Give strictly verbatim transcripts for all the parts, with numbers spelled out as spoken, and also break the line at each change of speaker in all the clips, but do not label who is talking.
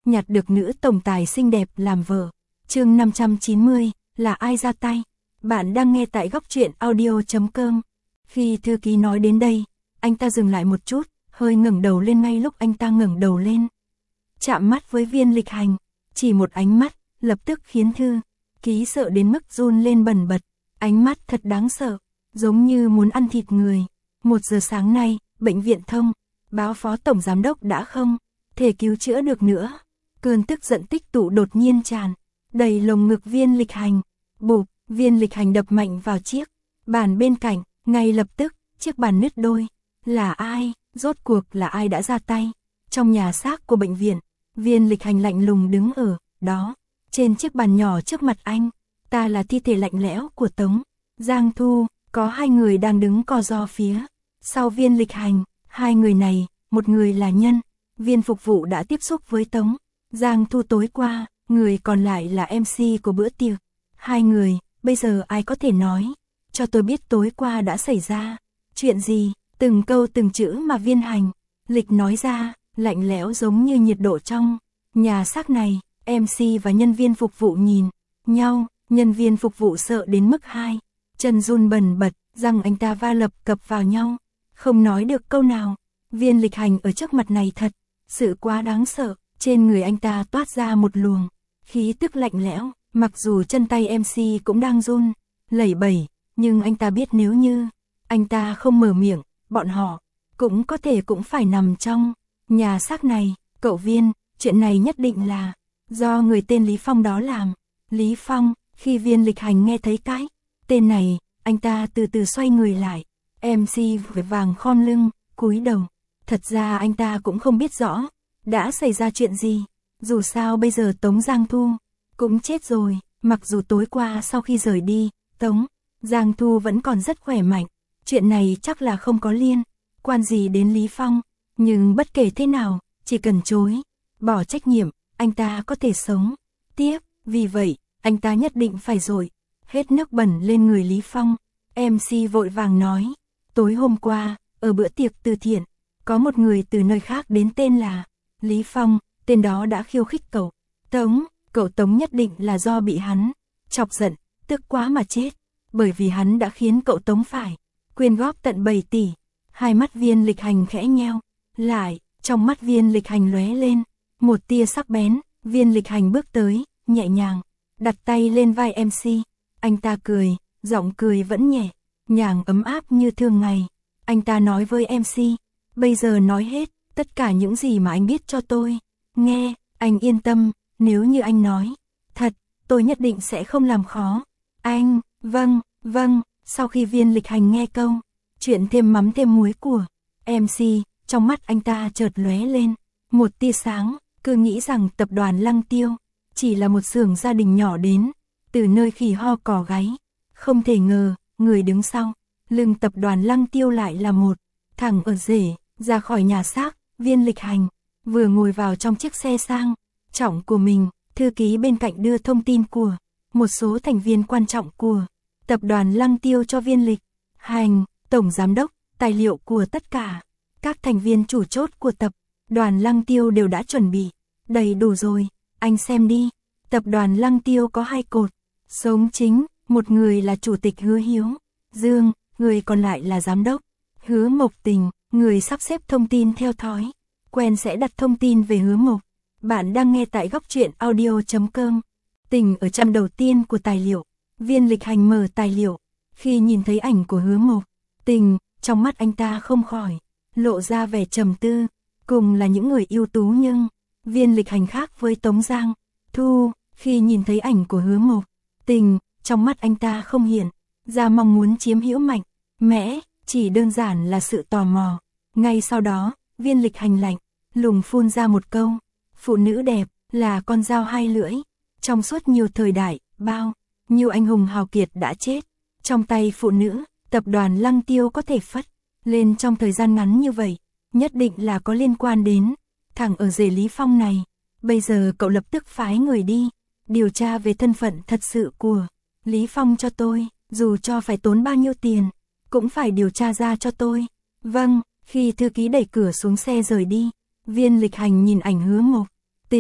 nhặt được nữ tổng tài xinh đẹp làm vợ. Chương năm trăm chín mươi, là ai ra tay? Bạn đang nghe tại góc truyện audio chấm com. Khi thư ký nói đến đây, anh ta dừng lại một chút, hơi ngẩng đầu lên. Ngay lúc anh ta ngẩng đầu lên, chạm mắt với Viên Lịch Hành, chỉ một ánh mắt, lập tức khiến thư ký sợ đến mức run lên bần bật. Ánh mắt thật đáng sợ, giống như muốn ăn thịt người. Một giờ sáng nay, bệnh viện thông báo phó tổng giám đốc đã không thể cứu chữa được nữa. Cơn tức giận tích tụ đột nhiên tràn đầy lồng ngực Viên Lịch Hành. Bụp, Viên Lịch Hành đập mạnh vào chiếc bàn bên cạnh, ngay lập tức, chiếc bàn nứt đôi. Là ai? Rốt cuộc là ai đã ra tay? Trong nhà xác của bệnh viện, Viên Lịch Hành lạnh lùng đứng ở đó, trên chiếc bàn nhỏ trước mặt anh. Ta là thi thể lạnh lẽo của Tống Giang Thu. Có hai người đang đứng co ro phía sau Viên Lịch Hành. Hai người này, một người là nhân viên phục vụ đã tiếp xúc với Tống Giang Thu tối qua, người còn lại là em xê của bữa tiệc. Hai người, bây giờ ai có thể nói cho tôi biết tối qua đã xảy ra chuyện gì? Từng câu từng chữ mà Viên Hành Lịch nói ra, lạnh lẽo giống như nhiệt độ trong nhà xác này. em xê và nhân viên phục vụ nhìn nhau, nhân viên phục vụ sợ đến mức hai chân run bần bật, răng anh ta va lập cập vào nhau, không nói được câu nào. Viên Lịch Hành ở trước mặt này thật sự quá đáng sợ, trên người anh ta toát ra một luồng khí tức lạnh lẽo, mặc dù chân tay em xê cũng đang run lẩy bẩy, nhưng anh ta biết nếu như anh ta không mở miệng, bọn họ cũng có thể cũng phải nằm trong nhà xác này. Cậu Viên, chuyện này nhất định là do người tên Lý Phong đó làm. Lý Phong, khi Viên Lịch Hành nghe thấy cái tên này, anh ta từ từ xoay người lại. em xê vội vàng khom lưng, cúi đầu. Thật ra anh ta cũng không biết rõ đã xảy ra chuyện gì. Dù sao bây giờ Tống Giang Thu cũng chết rồi. Mặc dù tối qua sau khi rời đi, Tống Giang Thu vẫn còn rất khỏe mạnh. Chuyện này chắc là không có liên quan gì đến Lý Phong. Nhưng bất kể thế nào, chỉ cần chối bỏ trách nhiệm, anh ta có thể sống tiếp. Vì vậy, anh ta nhất định phải dội hết nước bẩn lên người Lý Phong. em xê vội vàng nói, tối hôm qua, ở bữa tiệc từ thiện, có một người từ nơi khác đến tên là Lý Phong. Tên đó đã khiêu khích cậu Tống. Cậu Tống nhất định là do bị hắn chọc giận, tức quá mà chết. Bởi vì hắn đã khiến cậu Tống phải quyên góp tận bảy tỷ. Hai mắt Viên Lịch Hành khẽ nheo lại, trong mắt Viên Lịch Hành lóe lên một tia sắc bén. Viên Lịch Hành bước tới, nhẹ nhàng đặt tay lên vai em xê. Anh ta cười, giọng cười vẫn nhẹ nhàng ấm áp như thường ngày. Anh ta nói với em xê, bây giờ nói hết tất cả những gì mà anh biết cho tôi nghe. Anh yên tâm, nếu như anh nói thật, tôi nhất định sẽ không làm khó anh. Vâng, vâng. Sau khi Viên Lịch Hành nghe câu chuyện thêm mắm thêm muối của em xê, trong mắt anh ta chợt lóe lên một tia sáng. Cứ nghĩ rằng tập đoàn Lăng Tiêu chỉ là một xưởng gia đình nhỏ đến từ nơi khỉ ho cò gáy. Không thể ngờ, người đứng sau lưng tập đoàn Lăng Tiêu lại là một thằng ở rể. Ra khỏi nhà xác, Viên Lịch Hành vừa ngồi vào trong chiếc xe sang trọng của mình, thư ký bên cạnh đưa thông tin của một số thành viên quan trọng của tập đoàn Lăng Tiêu cho Viên Lịch Hành. Tổng giám đốc, tài liệu của tất cả các thành viên chủ chốt của tập đoàn Lăng Tiêu đều đã chuẩn bị đầy đủ rồi, anh xem đi. Tập đoàn Lăng Tiêu có hai cột sống chính, một người là chủ tịch Hứa Hiếu Dương, người còn lại là giám đốc Hứa Mộc Tình. Người sắp xếp thông tin theo thói quen sẽ đặt thông tin về Hứa Mộc. Bạn đang nghe tại góc truyện audio chấm com. Tình ở trang đầu tiên của tài liệu. Viên Lịch Hành mở tài liệu, khi nhìn thấy ảnh của Hứa Mộc Tình, trong mắt anh ta không khỏi lộ ra vẻ trầm tư. Cùng là những người ưu tú nhưng Viên Lịch Hành khác với Tống Giang Thu. Khi nhìn thấy ảnh của Hứa Mộc Tình, trong mắt anh ta không hiện ra mong muốn chiếm hữu mạnh mẽ, chỉ đơn giản là sự tò mò. Ngay sau đó, Viên Lịch Hành lạnh lùng phun ra một câu, phụ nữ đẹp là con dao hai lưỡi. Trong suốt nhiều thời đại, bao nhiêu anh hùng hào kiệt đã chết trong tay phụ nữ. Tập đoàn Lăng Tiêu có thể phất lên trong thời gian ngắn như vậy, nhất định là có liên quan đến thằng ở rể Lý Phong này. Bây giờ cậu lập tức phái người đi điều tra về thân phận thật sự của Lý Phong cho tôi, dù cho phải tốn bao nhiêu tiền cũng phải điều tra ra cho tôi. Vâng. Khi thư ký đẩy cửa xuống xe rời đi, Viên Lịch Hành nhìn ảnh Hứa Mộc Tình,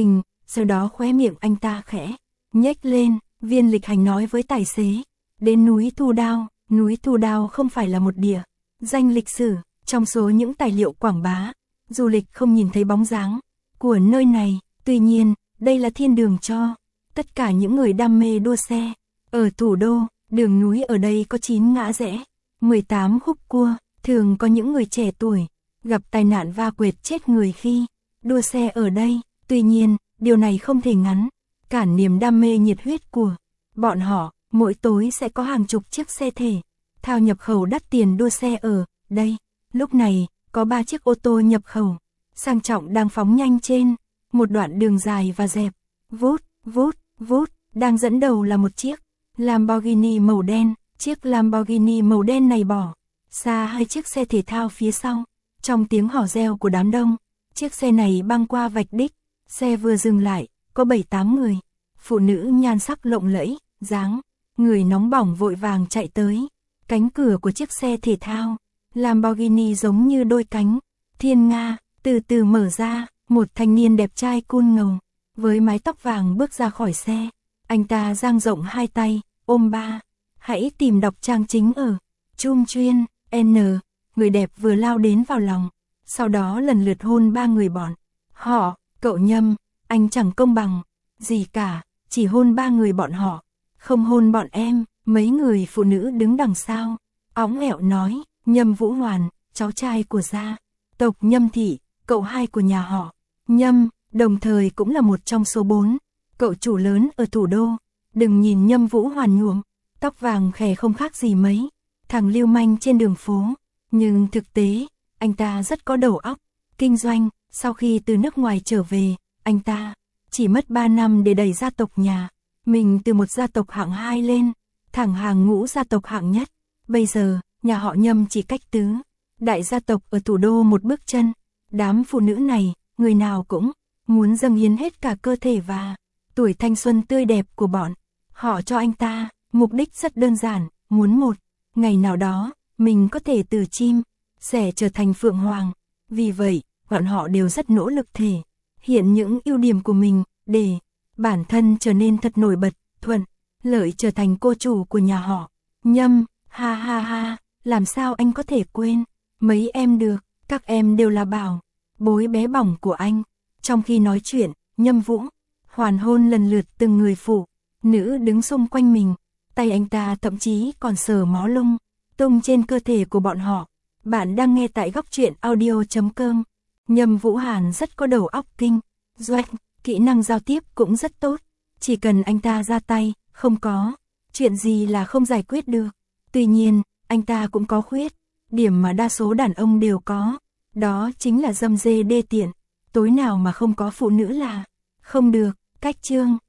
sau đó khóe miệng anh ta khẽ nhếch lên. Viên Lịch Hành nói với tài xế, đến núi Thu Đao. Núi Thu Đao không phải là một địa danh lịch sử, trong số những tài liệu quảng bá, du lịch không nhìn thấy bóng dáng của nơi này. Tuy nhiên, đây là thiên đường cho tất cả những người đam mê đua xe. Ở thủ đô, đường núi ở đây có chín ngã rẽ, mười tám khúc cua, thường có những người trẻ tuổi gặp tai nạn va quệt chết người khi đua xe ở đây. Tuy nhiên, điều này không thể ngăn cản niềm đam mê nhiệt huyết của bọn họ. Mỗi tối sẽ có hàng chục chiếc xe thể thao nhập khẩu đắt tiền đua xe ở đây. Lúc này, có ba chiếc ô tô nhập khẩu sang trọng đang phóng nhanh trên một đoạn đường dài và dẹp. Vút, vút, vút, đang dẫn đầu là một chiếc Lamborghini màu đen. Chiếc Lamborghini màu đen này bỏ xa hai chiếc xe thể thao phía sau. Trong tiếng hò reo của đám đông, chiếc xe này băng qua vạch đích. Xe vừa dừng lại, có bảy tám người phụ nữ nhan sắc lộng lẫy, dáng người nóng bỏng vội vàng chạy tới. Cánh cửa của chiếc xe thể thao Lamborghini giống như đôi cánh thiên nga, từ từ mở ra. Một thanh niên đẹp trai cool ngầu với mái tóc vàng bước ra khỏi xe. Anh ta dang rộng hai tay, ôm ba. Hãy tìm đọc trang chính ở Trung Chuyên N. Người đẹp vừa lao đến vào lòng, sau đó lần lượt hôn ba người bọn họ. Cậu Nhâm, anh chẳng công bằng gì cả, chỉ hôn ba người bọn họ, không hôn bọn em. Mấy người phụ nữ đứng đằng sau óng ẻo nói. Nhâm Vũ Hoàn, cháu trai của gia tộc Nhâm thị, cậu hai của nhà họ Nhâm, đồng thời cũng là một trong số bốn cậu chủ lớn ở thủ đô. Đừng nhìn Nhâm Vũ Hoàn nhuộm tóc vàng khè không khác gì mấy thằng lưu manh trên đường phố, nhưng thực tế, anh ta rất có đầu óc kinh doanh. Sau khi từ nước ngoài trở về, anh ta chỉ mất ba năm để đẩy gia tộc nhà mình từ một gia tộc hạng hai lên thẳng hàng ngũ gia tộc hạng nhất. Bây giờ, nhà họ Nhâm chỉ cách tứ đại gia tộc ở thủ đô một bước chân. Đám phụ nữ này, người nào cũng muốn dâng hiến hết cả cơ thể và tuổi thanh xuân tươi đẹp của bọn họ cho anh ta. Mục đích rất đơn giản, muốn một ngày nào đó, mình có thể từ chim sẻ trở thành phượng hoàng. Vì vậy, bọn họ đều rất nỗ lực thể hiện những ưu điểm của mình để bản thân trở nên thật nổi bật, thuận lợi trở thành cô chủ của nhà họ Nhâm. Ha ha ha, làm sao anh có thể quên mấy em được, các em đều là bảo bối bé bỏng của anh. Trong khi nói chuyện, Nhâm Vũ Hoàn hôn lần lượt từng người phụ nữ đứng xung quanh mình. Tay anh ta thậm chí còn sờ mó lung tung trên cơ thể của bọn họ. Bạn đang nghe tại góc truyện audio chấm com. Nhâm Vũ Hàn rất có đầu óc kinh doanh, kỹ năng giao tiếp cũng rất tốt. Chỉ cần anh ta ra tay, không có chuyện gì là không giải quyết được. Tuy nhiên, anh ta cũng có khuyết điểm mà đa số đàn ông đều có, đó chính là dâm dê đê tiện. Tối nào mà không có phụ nữ là không được. Cách chương